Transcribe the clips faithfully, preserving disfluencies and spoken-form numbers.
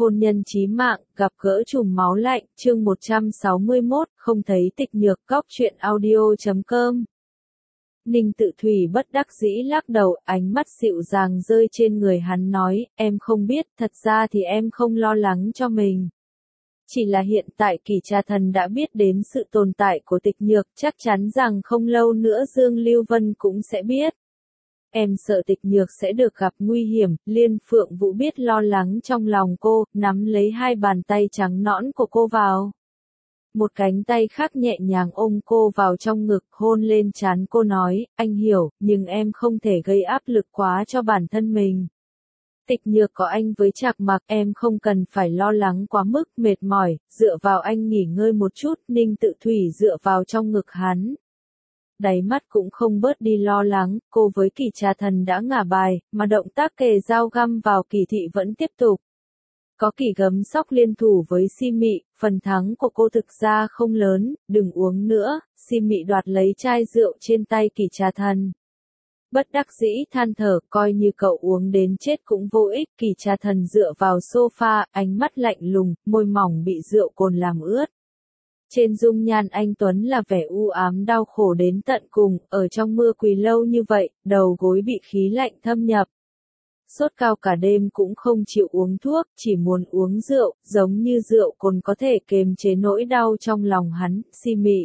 hôn nhân chí mạng, gặp gỡ trùm máu lạnh, chương một trăm sáu mươi mốt, không thấy Tịch Nhược, góc truyện audio chấm com. Ninh Tự Thủy bất đắc dĩ lắc đầu, ánh mắt dịu dàng rơi trên người hắn nói, em không biết, thật ra thì em không lo lắng cho mình. Chỉ là hiện tại Kỷ Trà Thần đã biết đến sự tồn tại của Tịch Nhược, chắc chắn rằng không lâu nữa Dương Lưu Vân cũng sẽ biết. Em sợ Tịch Nhược sẽ được gặp nguy hiểm, Liên Phượng Vũ biết lo lắng trong lòng cô, nắm lấy hai bàn tay trắng nõn của cô vào. Một cánh tay khác nhẹ nhàng ôm cô vào trong ngực, hôn lên trán cô nói, anh hiểu, nhưng em không thể gây áp lực quá cho bản thân mình. Tịch Nhược có anh với Trạc Mặc, em không cần phải lo lắng quá mức, mệt mỏi, dựa vào anh nghỉ ngơi một chút, Ninh Tự Thủy dựa vào trong ngực hắn. Đáy mắt cũng không bớt đi lo lắng, cô với Kỷ Trà Thần đã ngả bài, mà động tác kề dao găm vào Kỷ thị vẫn tiếp tục. Có Kỷ Gấm Sóc liên thủ với Si Mị, phần thắng của cô thực ra không lớn, đừng uống nữa, Si Mị đoạt lấy chai rượu trên tay Kỷ Trà Thần. Bất đắc dĩ than thở, coi như cậu uống đến chết cũng vô ích, Kỷ Trà Thần dựa vào sofa, ánh mắt lạnh lùng, môi mỏng bị rượu cồn làm ướt. Trên dung nhan anh Tuấn là vẻ u ám đau khổ đến tận cùng, ở trong mưa quỳ lâu như vậy, đầu gối bị khí lạnh thâm nhập. Sốt cao cả đêm cũng không chịu uống thuốc, chỉ muốn uống rượu, giống như rượu cồn có thể kềm chế nỗi đau trong lòng hắn, Si Mị.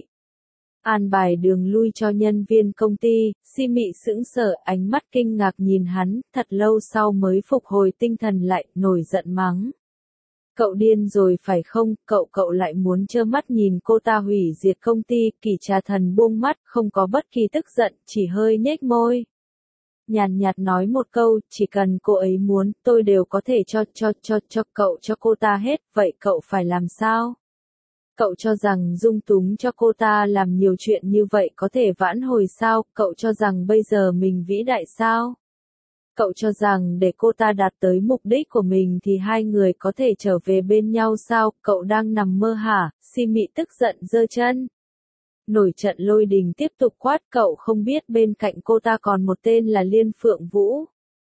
An bài đường lui cho nhân viên công ty, Si Mị sững sờ, ánh mắt kinh ngạc nhìn hắn, thật lâu sau mới phục hồi tinh thần lại, nổi giận mắng. Cậu điên rồi phải không, cậu cậu lại muốn trơ mắt nhìn cô ta hủy diệt công ty, Kỷ Trà Thần buông mắt, không có bất kỳ tức giận, chỉ hơi nhếch môi. Nhàn nhạt nói một câu, chỉ cần cô ấy muốn, tôi đều có thể cho, cho, cho, cho cậu cho cô ta hết, vậy cậu phải làm sao? Cậu cho rằng dung túng cho cô ta làm nhiều chuyện như vậy có thể vãn hồi sao, cậu cho rằng bây giờ mình vĩ đại sao? Cậu cho rằng để cô ta đạt tới mục đích của mình thì hai người có thể trở về bên nhau sao, cậu đang nằm mơ hả, Si Mị tức giận giơ chân. Nổi trận lôi đình tiếp tục quát, cậu không biết bên cạnh cô ta còn một tên là Liên Phượng Vũ.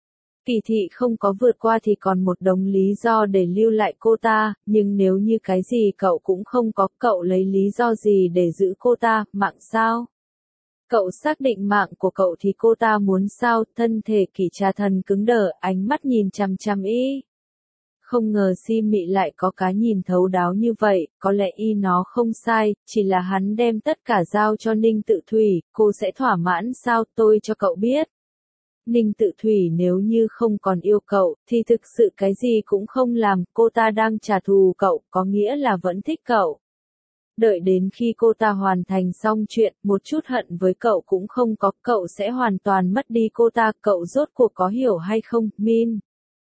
Kỳ thị không có vượt qua thì còn một đống lý do để lưu lại cô ta, nhưng nếu như cái gì cậu cũng không có, cậu lấy lý do gì để giữ cô ta, mạng sao? Cậu xác định mạng của cậu thì cô ta muốn sao, thân thể Kỷ Trà Thần cứng đờ, ánh mắt nhìn chằm chằm y. Không ngờ Si Mị lại có cái nhìn thấu đáo như vậy, có lẽ y nó không sai, chỉ là hắn đem tất cả giao cho Ninh Tự Thủy, cô sẽ thỏa mãn sao, tôi cho cậu biết. Ninh Tự Thủy nếu như không còn yêu cậu, thì thực sự cái gì cũng không làm, cô ta đang trả thù cậu, có nghĩa là vẫn thích cậu. Đợi đến khi cô ta hoàn thành xong chuyện, một chút hận với cậu cũng không có, cậu sẽ hoàn toàn mất đi cô ta, cậu rốt cuộc có hiểu hay không, Min.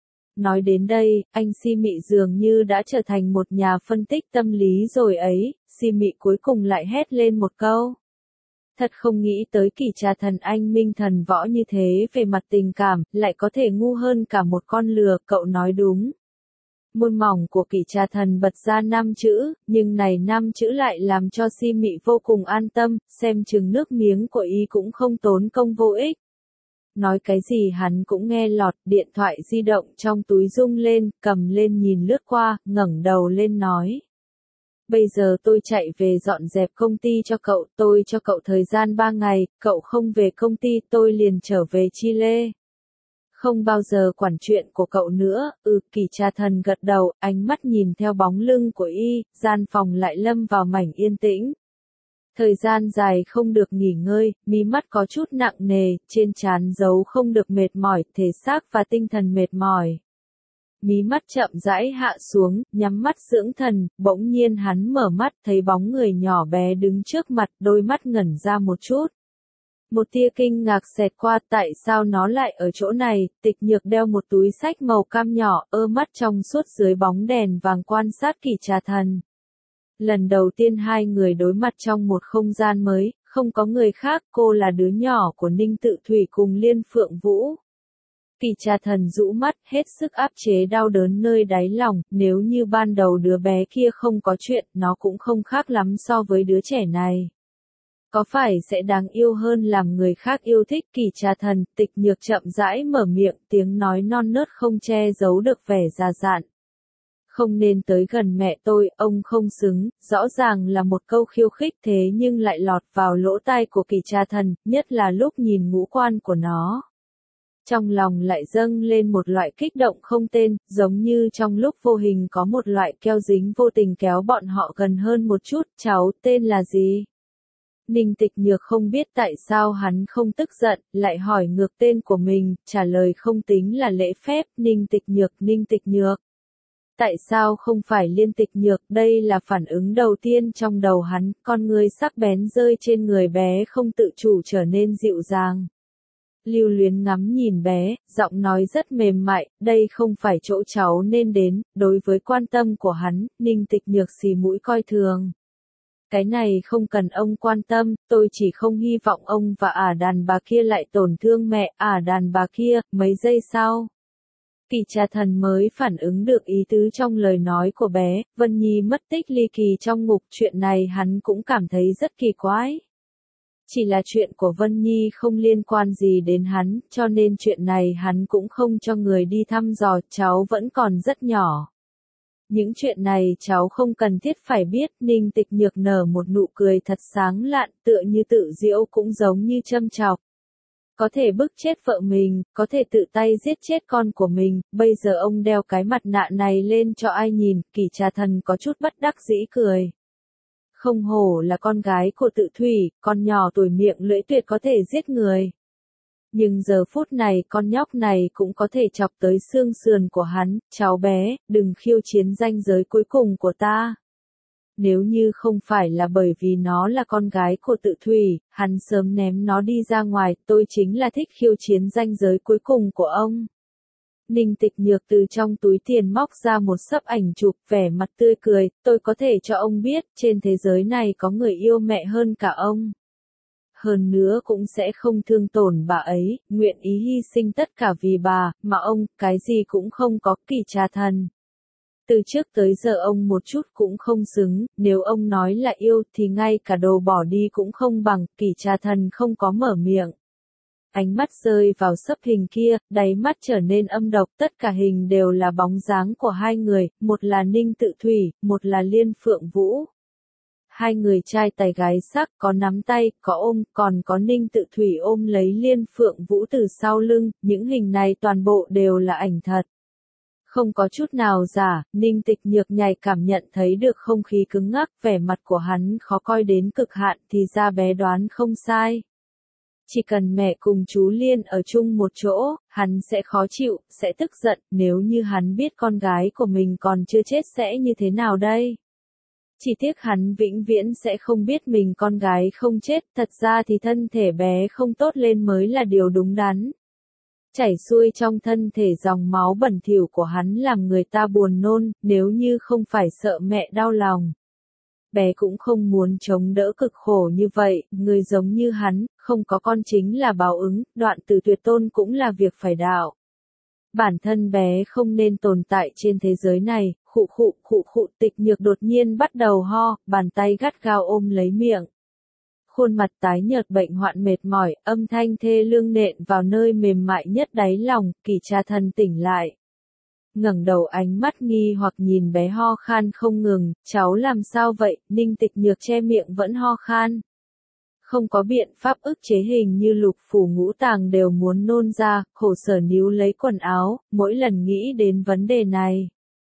Nói đến đây, anh Si Mị dường như đã trở thành một nhà phân tích tâm lý rồi ấy, Si Mị cuối cùng lại hét lên một câu. Thật không nghĩ tới Kỷ Trà Thần anh minh thần võ như thế về mặt tình cảm, lại có thể ngu hơn cả một con lừa, cậu nói đúng. Môi mỏng của Kỷ Trà Thần bật ra năm chữ, nhưng này năm chữ lại làm cho Si Mị vô cùng an tâm, xem chừng nước miếng của y cũng không tốn công vô ích. Nói cái gì hắn cũng nghe lọt, điện thoại di động trong túi rung lên, cầm lên nhìn lướt qua, ngẩng đầu lên nói. Bây giờ tôi chạy về dọn dẹp công ty cho cậu, tôi cho cậu thời gian ba ngày, cậu không về công ty tôi liền trở về Chile. Không bao giờ quản chuyện của cậu nữa, ừ, Kỷ Trà Thần gật đầu, ánh mắt nhìn theo bóng lưng của y, gian phòng lại lâm vào mảnh yên tĩnh. Thời gian dài không được nghỉ ngơi, mí mắt có chút nặng nề, trên trán giấu không được mệt mỏi, thể xác và tinh thần mệt mỏi. Mí mắt chậm rãi hạ xuống, nhắm mắt dưỡng thần, bỗng nhiên hắn mở mắt thấy bóng người nhỏ bé đứng trước mặt, đôi mắt ngẩn ra một chút. Một tia kinh ngạc xẹt qua, tại sao nó lại ở chỗ này, Tịch Nhược đeo một túi xách màu cam nhỏ, ơ mắt trong suốt dưới bóng đèn vàng quan sát Kỷ Trà Thần. Lần đầu tiên hai người đối mặt trong một không gian mới, không có người khác, cô là đứa nhỏ của Ninh Tự Thủy cùng Liên Phượng Vũ. Kỷ Trà Thần rũ mắt, hết sức áp chế đau đớn nơi đáy lòng, nếu như ban đầu đứa bé kia không có chuyện, nó cũng không khác lắm so với đứa trẻ này. Có phải sẽ đáng yêu hơn làm người khác yêu thích? Kỷ Trà Thần, Tịch Nhược chậm rãi mở miệng, tiếng nói non nớt không che giấu được vẻ già dặn. không nên tới gần mẹ tôi, ông không xứng, rõ ràng là một câu khiêu khích thế nhưng lại lọt vào lỗ tai của Kỷ Tra Thần, nhất là lúc nhìn ngũ quan của nó. Trong lòng lại dâng lên một loại kích động không tên, giống như trong lúc vô hình có một loại keo dính vô tình kéo bọn họ gần hơn một chút. Cháu tên là gì? Ninh Tịch Nhược không biết tại sao hắn không tức giận, lại hỏi ngược tên của mình, trả lời không tính là lễ phép, Ninh Tịch Nhược, Ninh Tịch Nhược. Tại sao không phải Liên Tịch Nhược, đây là phản ứng đầu tiên trong đầu hắn, con người sắc bén rơi trên người bé không tự chủ trở nên dịu dàng. Lưu Luyến ngắm nhìn bé, giọng nói rất mềm mại, đây không phải chỗ cháu nên đến, đối với quan tâm của hắn, Ninh Tịch Nhược xì mũi coi thường. Cái này không cần ông quan tâm, tôi chỉ không hy vọng ông và ả đàn bà kia lại tổn thương mẹ, ả đàn bà kia. Mấy giây sau, Kỷ Tra Thần mới phản ứng được ý tứ trong lời nói của bé. Vân Nhi mất tích ly kỳ trong ngục, chuyện này hắn cũng cảm thấy rất kỳ quái. Chỉ là chuyện của Vân Nhi không liên quan gì đến hắn, cho nên chuyện này hắn cũng không cho người đi thăm dò, cháu vẫn còn rất nhỏ. Những chuyện này cháu không cần thiết phải biết. Ninh Tịch Nhược nở một nụ cười thật sáng lạn, tựa như tự giễu cũng giống như châm chọc. Có thể bức chết vợ mình, có thể tự tay giết chết con của mình, bây giờ ông đeo cái mặt nạ này lên cho ai nhìn. Kỷ Tra Thần có chút bất đắc dĩ cười. Không hổ là con gái của Tự Thủy, con nhỏ tuổi miệng lưỡi tuyệt có thể giết người. Nhưng giờ phút này con nhóc này cũng có thể chọc tới xương sườn của hắn. Cháu bé, đừng khiêu chiến ranh giới cuối cùng của ta. Nếu như không phải là bởi vì nó là con gái của Tự Thủy, hắn sớm ném nó đi ra ngoài. Tôi chính là thích khiêu chiến ranh giới cuối cùng của ông. Ninh Tịch Nhược từ trong túi tiền móc ra một xấp ảnh chụp, vẻ mặt tươi cười, tôi có thể cho ông biết, trên thế giới này có người yêu mẹ hơn cả ông. Hơn nữa cũng sẽ không thương tổn bà ấy, nguyện ý hy sinh tất cả vì bà, mà ông, cái gì cũng không có. Kỷ Tra Thần. Từ trước tới giờ ông một chút cũng không xứng, nếu ông nói là yêu thì ngay cả đồ bỏ đi cũng không bằng. Kỷ Tra Thần không có mở miệng. Ánh mắt rơi vào xấp hình kia, đáy mắt trở nên âm độc, tất cả hình đều là bóng dáng của hai người, một là Ninh Tự Thủy, một là Liên Phượng Vũ. Hai người trai tài gái sắc, có nắm tay, có ôm, còn có Ninh Tự Thủy ôm lấy Liên Phượng Vũ từ sau lưng, những hình này toàn bộ đều là ảnh thật. Không có chút nào giả. Ninh Tịch Nhược nhạy cảm nhận thấy được không khí cứng ngắc, vẻ mặt của hắn khó coi đến cực hạn, thì ra bé đoán không sai. Chỉ cần mẹ cùng chú Liên ở chung một chỗ, hắn sẽ khó chịu, sẽ tức giận. Nếu như hắn biết con gái của mình còn chưa chết sẽ như thế nào đây? Chỉ tiếc hắn vĩnh viễn sẽ không biết mình con gái không chết, thật ra thì thân thể bé không tốt lên mới là điều đúng đắn. Chảy xuôi trong thân thể dòng máu bẩn thỉu của hắn làm người ta buồn nôn, nếu như không phải sợ mẹ đau lòng. Bé cũng không muốn chống đỡ cực khổ như vậy, người giống như hắn, không có con chính là báo ứng, đoạn tử tuyệt tôn cũng là việc phải đạo. Bản thân bé không nên tồn tại trên thế giới này. Khụ khụ khụ khụ. Tịch Nhược đột nhiên bắt đầu ho, bàn tay gắt gao ôm lấy miệng. Khuôn mặt tái nhợt bệnh hoạn mệt mỏi, âm thanh thê lương nện vào nơi mềm mại nhất đáy lòng. Kỷ Tra Thần tỉnh lại. Ngẩng đầu ánh mắt nghi hoặc nhìn bé ho khan không ngừng, cháu làm sao vậy? Ninh Tịch Nhược che miệng vẫn ho khan. Không có biện pháp ức chế, hình như lục phủ ngũ tạng đều muốn nôn ra, khổ sở níu lấy quần áo, mỗi lần nghĩ đến vấn đề này.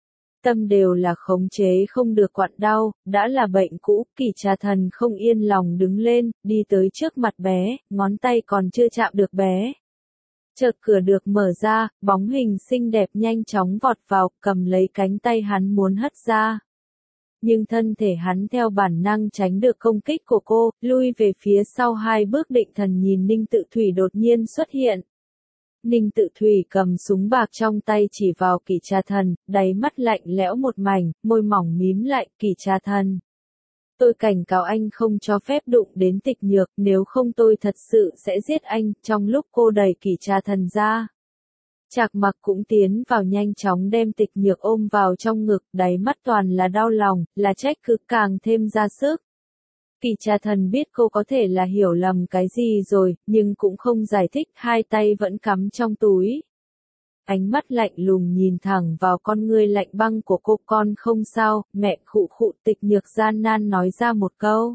Tâm đều là khống chế không được quặn đau, đã là bệnh cũ. Kỷ Tra Thần không yên lòng đứng lên, đi tới trước mặt bé, ngón tay còn chưa chạm được bé. Chợt cửa được mở ra, bóng hình xinh đẹp nhanh chóng vọt vào, cầm lấy cánh tay hắn muốn hất ra. Nhưng thân thể hắn theo bản năng tránh được công kích của cô, lui về phía sau hai bước định thần nhìn Ninh Tự Thủy đột nhiên xuất hiện. Ninh Tự Thủy cầm súng bạc trong tay chỉ vào Kỷ Tra Thần, đáy mắt lạnh lẽo một mảnh, môi mỏng mím lại. Kỷ Tra Thần. Tôi cảnh cáo anh không cho phép đụng đến Tịch Nhược, nếu không tôi thật sự sẽ giết anh. Trong lúc cô đẩy Kỷ Tra Thần ra, Trạc Mặc cũng tiến vào nhanh chóng đem Tịch Nhược ôm vào trong ngực, đáy mắt toàn là đau lòng, là trách cứ càng thêm ra sức. Kỷ Tra Thần biết cô có thể là hiểu lầm cái gì rồi, nhưng cũng không giải thích, hai tay vẫn cắm trong túi. ánh mắt lạnh lùng nhìn thẳng vào con ngươi lạnh băng của cô. Con không sao, mẹ. Khụ khụ. Tịch Nhược gian nan nói ra một câu.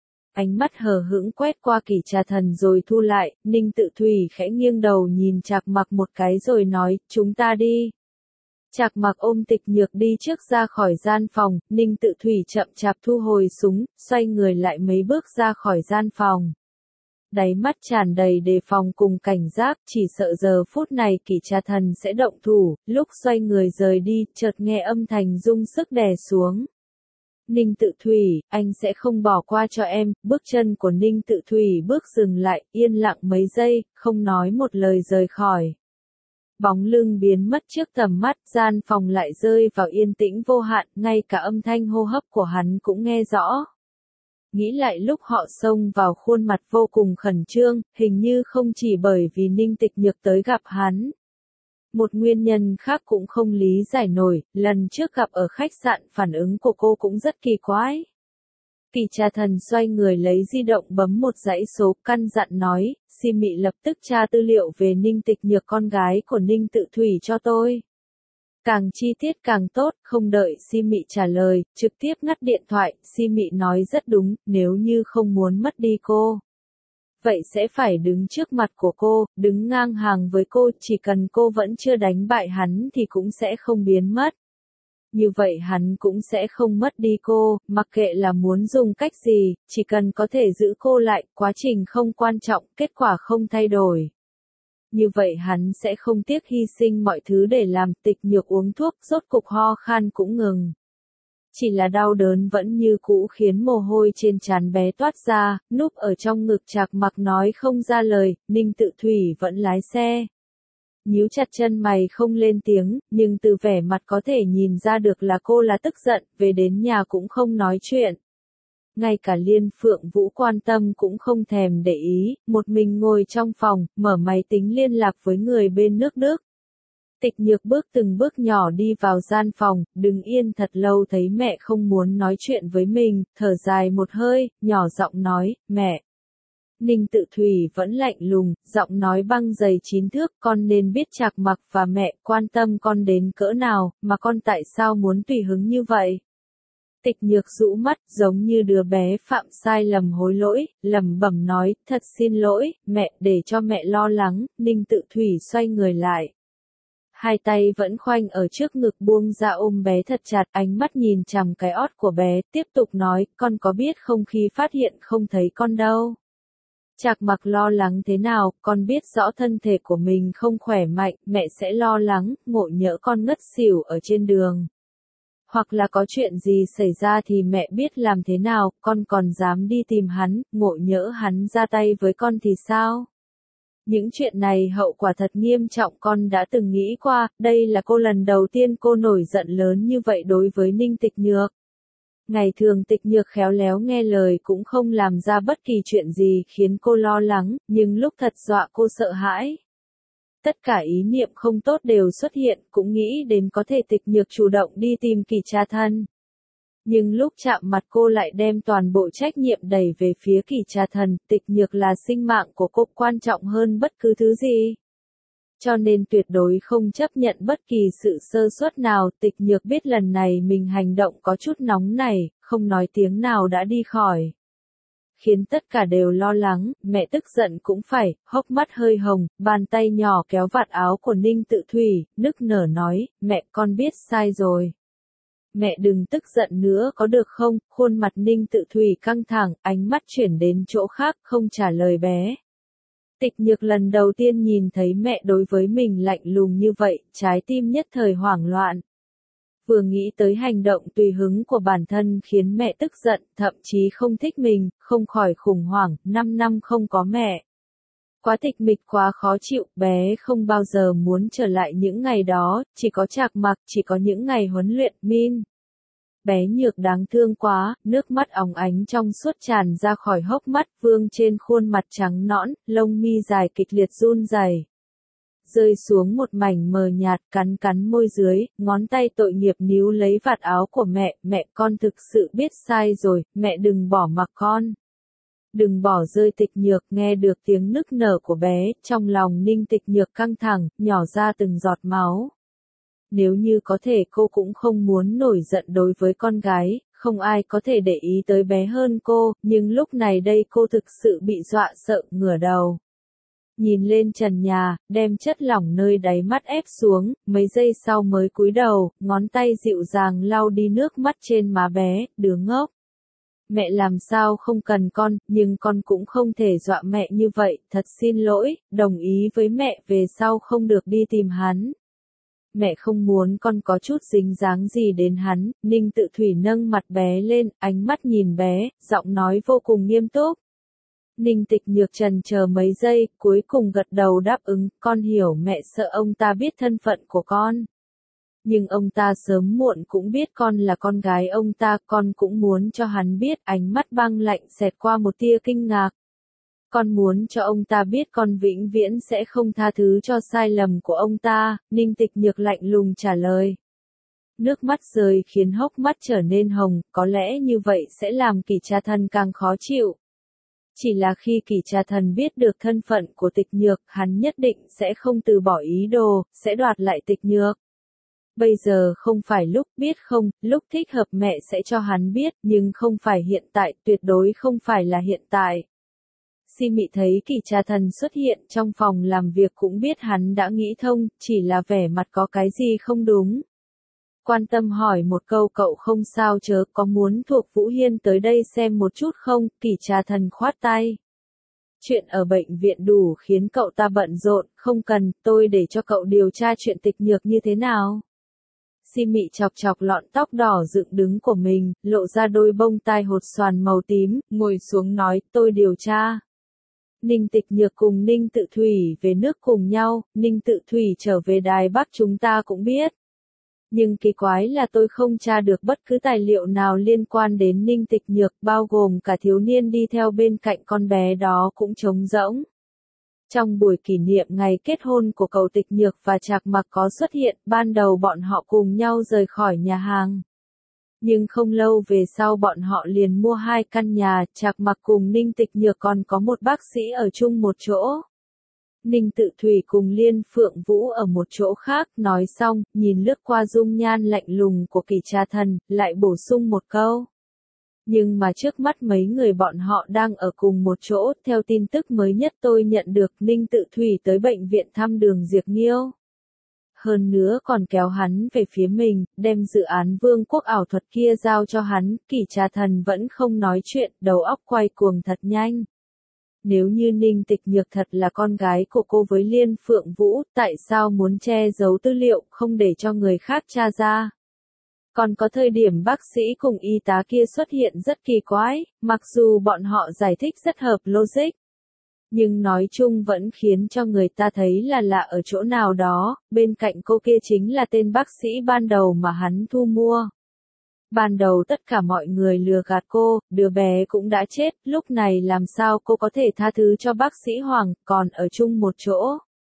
Ánh mắt hờ hững quét qua Kỷ Trà Thần rồi thu lại. Ninh Tự Thủy khẽ nghiêng đầu nhìn Trạc Mặc một cái rồi nói, chúng ta đi. Trạc Mặc ôm Tịch Nhược đi trước ra khỏi gian phòng. Ninh Tự Thủy chậm chạp thu hồi súng, xoay người lại mấy bước ra khỏi gian phòng. Đáy mắt tràn đầy đề phòng cùng cảnh giác, chỉ sợ giờ phút này Kỷ Trà Thần sẽ động thủ. Lúc xoay người rời đi, chợt nghe âm thanh rung sức đè xuống. Ninh Tự Thủy, anh sẽ không bỏ qua cho em. Bước chân của Ninh Tự Thủy bước dừng lại, yên lặng mấy giây, không nói một lời rời khỏi. Bóng lưng biến mất trước tầm mắt, gian phòng lại rơi vào yên tĩnh vô hạn, ngay cả âm thanh hô hấp của hắn cũng nghe rõ. Nghĩ lại lúc họ xông vào, khuôn mặt vô cùng khẩn trương, hình như không chỉ bởi vì Ninh Tịch Nhược tới gặp hắn. Một nguyên nhân khác cũng không lý giải nổi, lần trước gặp ở khách sạn phản ứng của cô cũng rất kỳ quái. Kỷ Trà Thần xoay người lấy di động bấm một dãy số, căn dặn nói, xin Mị lập tức tra tư liệu về Ninh Tịch Nhược con gái của Ninh Tự Thủy cho tôi. Càng chi tiết càng tốt. Không đợi Si Mị trả lời, trực tiếp ngắt điện thoại. Si Mị nói rất đúng, nếu như không muốn mất đi cô, vậy sẽ phải đứng trước mặt của cô, đứng ngang hàng với cô. Chỉ cần cô vẫn chưa đánh bại hắn thì cũng sẽ không biến mất. Như vậy hắn cũng sẽ không mất đi cô, mặc kệ là muốn dùng cách gì, chỉ cần có thể giữ cô lại, quá trình không quan trọng, kết quả không thay đổi. Như vậy hắn sẽ không tiếc hy sinh mọi thứ để làm. Tịch Nhược uống thuốc, rốt cục ho khan cũng ngừng. Chỉ là đau đớn vẫn như cũ khiến mồ hôi trên trán bé toát ra, núp ở trong ngực Trạc Mặc nói không ra lời. Ninh Tự Thủy vẫn lái xe. Nhíu chặt chân mày không lên tiếng, nhưng từ vẻ mặt có thể nhìn ra được là cô là tức giận, về đến nhà cũng không nói chuyện. Ngay cả Liên Phượng Vũ quan tâm cũng không thèm để ý, một mình ngồi trong phòng, mở máy tính liên lạc với người bên nước Đức. Tịch Nhược bước từng bước nhỏ đi vào gian phòng, đứng yên thật lâu thấy mẹ không muốn nói chuyện với mình, thở dài một hơi, nhỏ giọng nói, mẹ. Ninh Tự Thủy vẫn lạnh lùng, giọng nói băng dày chín thước, con nên biết Trạc Mặc và mẹ quan tâm con đến cỡ nào, mà con tại sao muốn tùy hứng như vậy. Tịch Nhược rũ mắt, giống như đứa bé phạm sai lầm hối lỗi, lẩm bẩm nói, thật xin lỗi, mẹ, để cho mẹ lo lắng. Ninh Tự Thủy xoay người lại. Hai tay vẫn khoanh ở trước ngực buông ra ôm bé thật chặt, ánh mắt nhìn chằm cái ót của bé, tiếp tục nói, con có biết không khi phát hiện không thấy con đâu. Trạc Mặc lo lắng thế nào, con biết rõ thân thể của mình không khỏe mạnh, mẹ sẽ lo lắng, ngộ nhỡ con ngất xỉu ở trên đường. Hoặc là có chuyện gì xảy ra thì mẹ biết làm thế nào, con còn dám đi tìm hắn, ngộ nhỡ hắn ra tay với con thì sao? Những chuyện này hậu quả thật nghiêm trọng, con đã từng nghĩ qua. Đây là cô lần đầu tiên cô nổi giận lớn như vậy đối với Ninh Tịch Nhược. Ngày thường Tịch Nhược khéo léo nghe lời cũng không làm ra bất kỳ chuyện gì khiến cô lo lắng, nhưng lúc thật dọa cô sợ hãi. Tất cả ý niệm không tốt đều xuất hiện, cũng nghĩ đến có thể Tịch Nhược chủ động đi tìm Kỷ Trà Thần. Nhưng lúc chạm mặt cô lại đem toàn bộ trách nhiệm đẩy về phía Kỷ Trà Thần. Tịch Nhược là sinh mạng của cô quan trọng hơn bất cứ thứ gì. Cho nên tuyệt đối không chấp nhận bất kỳ sự sơ suất nào. Tịch Nhược biết lần này mình hành động có chút nóng nảy, không nói tiếng nào đã đi khỏi. Khiến tất cả đều lo lắng, mẹ tức giận cũng phải, hốc mắt hơi hồng, bàn tay nhỏ kéo vạt áo của Ninh Tự Thủy, nức nở nói, mẹ con biết sai rồi. Mẹ đừng tức giận nữa có được không? Khuôn mặt Ninh Tự Thủy căng thẳng, ánh mắt chuyển đến chỗ khác, không trả lời bé. Tịch Nhược lần đầu tiên nhìn thấy mẹ đối với mình lạnh lùng như vậy, trái tim nhất thời hoảng loạn. Vừa nghĩ tới hành động tùy hứng của bản thân khiến mẹ tức giận, thậm chí không thích mình, không khỏi khủng hoảng. Năm năm không có mẹ. Quá tịch mịch, quá khó chịu, bé không bao giờ muốn trở lại những ngày đó, chỉ có Trạc Mặc, chỉ có những ngày huấn luyện, min. Bé Nhược đáng thương quá, nước mắt óng ánh trong suốt tràn ra khỏi hốc mắt, vương trên khuôn mặt trắng nõn, lông mi dài kịch liệt run rẩy, rơi xuống một mảnh mờ nhạt, cắn cắn môi dưới, ngón tay tội nghiệp níu lấy vạt áo của mẹ, mẹ con thực sự biết sai rồi, mẹ đừng bỏ mặc con. Đừng bỏ rơi Tịch Nhược, nghe được tiếng nức nở của bé, trong lòng Ninh Tịch Nhược căng thẳng, nhỏ ra từng giọt máu. Nếu như có thể cô cũng không muốn nổi giận đối với con gái, không ai có thể để ý tới bé hơn cô, nhưng lúc này đây cô thực sự bị dọa sợ, ngửa đầu. Nhìn lên trần nhà, đem chất lỏng nơi đáy mắt ép xuống, mấy giây sau mới cúi đầu, ngón tay dịu dàng lau đi nước mắt trên má bé, đứa ngốc. Mẹ làm sao không cần con, nhưng con cũng không thể dọa mẹ như vậy, thật xin lỗi, đồng ý với mẹ về sau không được đi tìm hắn. Mẹ không muốn con có chút dính dáng gì đến hắn. Ninh Tự Thủy nâng mặt bé lên, ánh mắt nhìn bé, giọng nói vô cùng nghiêm túc. Ninh Tịch Nhược trần chờ mấy giây, cuối cùng gật đầu đáp ứng, con hiểu mẹ sợ ông ta biết thân phận của con. Nhưng ông ta sớm muộn cũng biết con là con gái ông ta, con cũng muốn cho hắn biết. Ánh mắt băng lạnh xẹt qua một tia kinh ngạc. Con muốn cho ông ta biết con vĩnh viễn sẽ không tha thứ cho sai lầm của ông ta, Ninh Tịch Nhược lạnh lùng trả lời. Nước mắt rơi khiến hốc mắt trở nên hồng, có lẽ như vậy sẽ làm Kỷ Trà Thần càng khó chịu. Chỉ là khi Kỷ Trà Thần biết được thân phận của Tịch Nhược, hắn nhất định sẽ không từ bỏ ý đồ, sẽ đoạt lại Tịch Nhược. Bây giờ không phải lúc, biết không, lúc thích hợp mẹ sẽ cho hắn biết, nhưng không phải hiện tại, tuyệt đối không phải là hiện tại. Si Mị thấy Kỷ Trà Thần xuất hiện trong phòng làm việc cũng biết hắn đã nghĩ thông, chỉ là vẻ mặt có cái gì không đúng. Quan tâm hỏi một câu, cậu không sao chớ, có muốn Thuộc Vũ Hiên tới đây xem một chút không? Kỷ Trà Thần khoát tay. Chuyện ở bệnh viện đủ khiến cậu ta bận rộn, không cần, tôi để cho cậu điều tra chuyện Tịch Nhược như thế nào. Si Mị chọc chọc lọn tóc đỏ dựng đứng của mình, lộ ra đôi bông tai hột xoàn màu tím, ngồi xuống nói, tôi điều tra. Ninh Tịch Nhược cùng Ninh Tự Thủy về nước cùng nhau, Ninh Tự Thủy trở về Đài Bắc chúng ta cũng biết. Nhưng kỳ quái là tôi không tra được bất cứ tài liệu nào liên quan đến Ninh Tịch Nhược, bao gồm cả thiếu niên đi theo bên cạnh con bé đó cũng trống rỗng. Trong buổi kỷ niệm ngày kết hôn của cậu Tịch Nhược và Trạc Mặc có xuất hiện, ban đầu bọn họ cùng nhau rời khỏi nhà hàng. Nhưng không lâu về sau bọn họ liền mua hai căn nhà, Trạc Mặc cùng Ninh Tịch Nhược còn có một bác sĩ ở chung một chỗ. Ninh Tự Thủy cùng Liên Phượng Vũ ở một chỗ khác, nói xong, nhìn lướt qua dung nhan lạnh lùng của Kỷ Trà Thần, lại bổ sung một câu. Nhưng mà trước mắt mấy người bọn họ đang ở cùng một chỗ, theo tin tức mới nhất tôi nhận được, Ninh Tự Thủy tới bệnh viện thăm Đường Diệp Nghiêu. Hơn nữa còn kéo hắn về phía mình, đem dự án vương quốc ảo thuật kia giao cho hắn. Kỷ Trà Thần vẫn không nói chuyện, đầu óc quay cuồng thật nhanh. Nếu như Ninh Tịch Nhược thật là con gái của cô với Liên Phượng Vũ, tại sao muốn che giấu tư liệu, không để cho người khác tra ra? Còn có thời điểm bác sĩ cùng y tá kia xuất hiện rất kỳ quái, mặc dù bọn họ giải thích rất hợp logic. Nhưng nói chung vẫn khiến cho người ta thấy là lạ ở chỗ nào đó, bên cạnh cô kia chính là tên bác sĩ ban đầu mà hắn thu mua. Ban đầu tất cả mọi người lừa gạt cô, đứa bé cũng đã chết, lúc này làm sao cô có thể tha thứ cho bác sĩ Hoàng, còn ở chung một chỗ.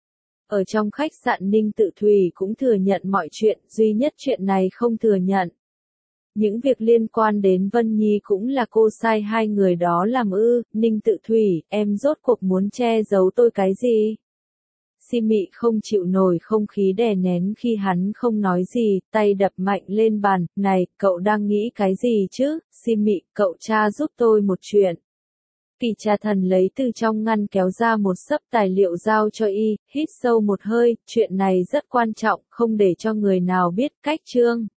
Ở trong khách sạn Ninh Tự Thủy cũng thừa nhận mọi chuyện, duy nhất chuyện này không thừa nhận. Những việc liên quan đến Vân Nhi cũng là cô sai hai người đó làm ư. Ninh Tự Thủy, em rốt cuộc muốn che giấu tôi cái gì? Si Mị không chịu nổi không khí đè nén khi hắn không nói gì, tay đập mạnh lên bàn, này, cậu đang nghĩ cái gì chứ? Si Mị, cậu tra giúp tôi một chuyện. Kỷ Trà Thần lấy từ trong ngăn kéo ra một xấp tài liệu giao cho y, hít sâu một hơi, chuyện này rất quan trọng, không để cho người nào biết. Cách chương